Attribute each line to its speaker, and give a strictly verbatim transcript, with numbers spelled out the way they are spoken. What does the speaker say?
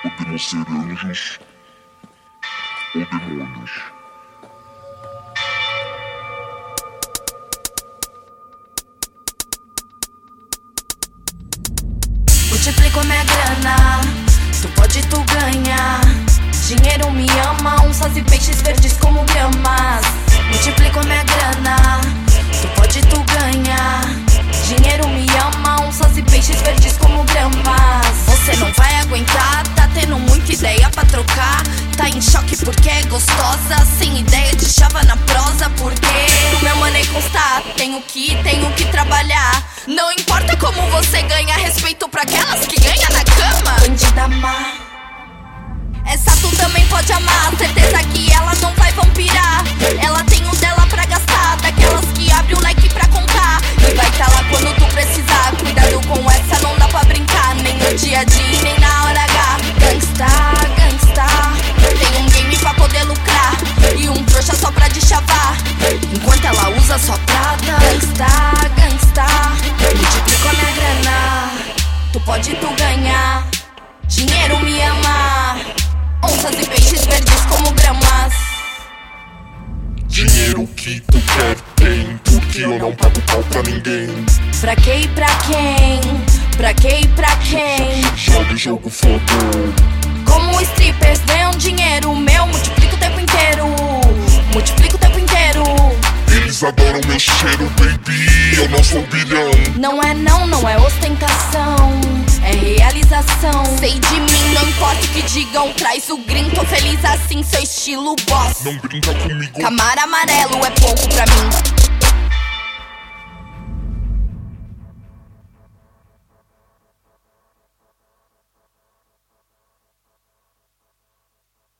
Speaker 1: Podemos ser anjos ou demônios.
Speaker 2: Multiplico a minha grana, tu pode tu ganhar. Dinheiro me ama, onças e peixes verdes como gramas. Multiplico a minha grana, tu pode tu ganhar. Dinheiro me ama, onças e peixes verdes como gramas. Você não vai aguentar, tá tendo muita ideia pra trocar. Tá em choque porque é gostosa, sem ideia de chava na prosa. Porque meu money constar, tenho que, tenho que trabalhar. Não importa como você ganha, respeito pra aquelas que ganham na cama. Bandida má, essa tu também pode amar. Certeza que ela não vai vampirar. Ela tem o dela pra gastar, daquelas que abre o leque pra contar. E vai tá lá quando tu precisar. Cuidado com essa, não dá pra brincar. Nem no dia a dia, nem na hora H. Gangsta, gangsta, tem um game pra poder lucrar e um trouxa só pra deschavar, enquanto ela usa sua prata. Gangsta, gangsta, multiplico a minha grana, tu pode tu ganhar. Dinheiro me ama, onças e peixes verdes como gramas.
Speaker 1: Dinheiro que tu quer tem, porque eu não pago pau pra ninguém.
Speaker 2: Pra que e pra quem? Pra que e pra quem?
Speaker 1: Joga jogo fogo.
Speaker 2: Como strippers ganham dinheiro meu, multiplico o tempo inteiro. Multiplico o tempo inteiro.
Speaker 1: Eles adoram meu cheiro, baby, eu não sou bilhão.
Speaker 2: Não é não, não é ostentação, é realização. Sei de mim, não importa o que digam. Traz o green, tô feliz assim, seu estilo boss.
Speaker 1: Não brinca comigo.
Speaker 2: Camaro amarelo é pouco pra mim.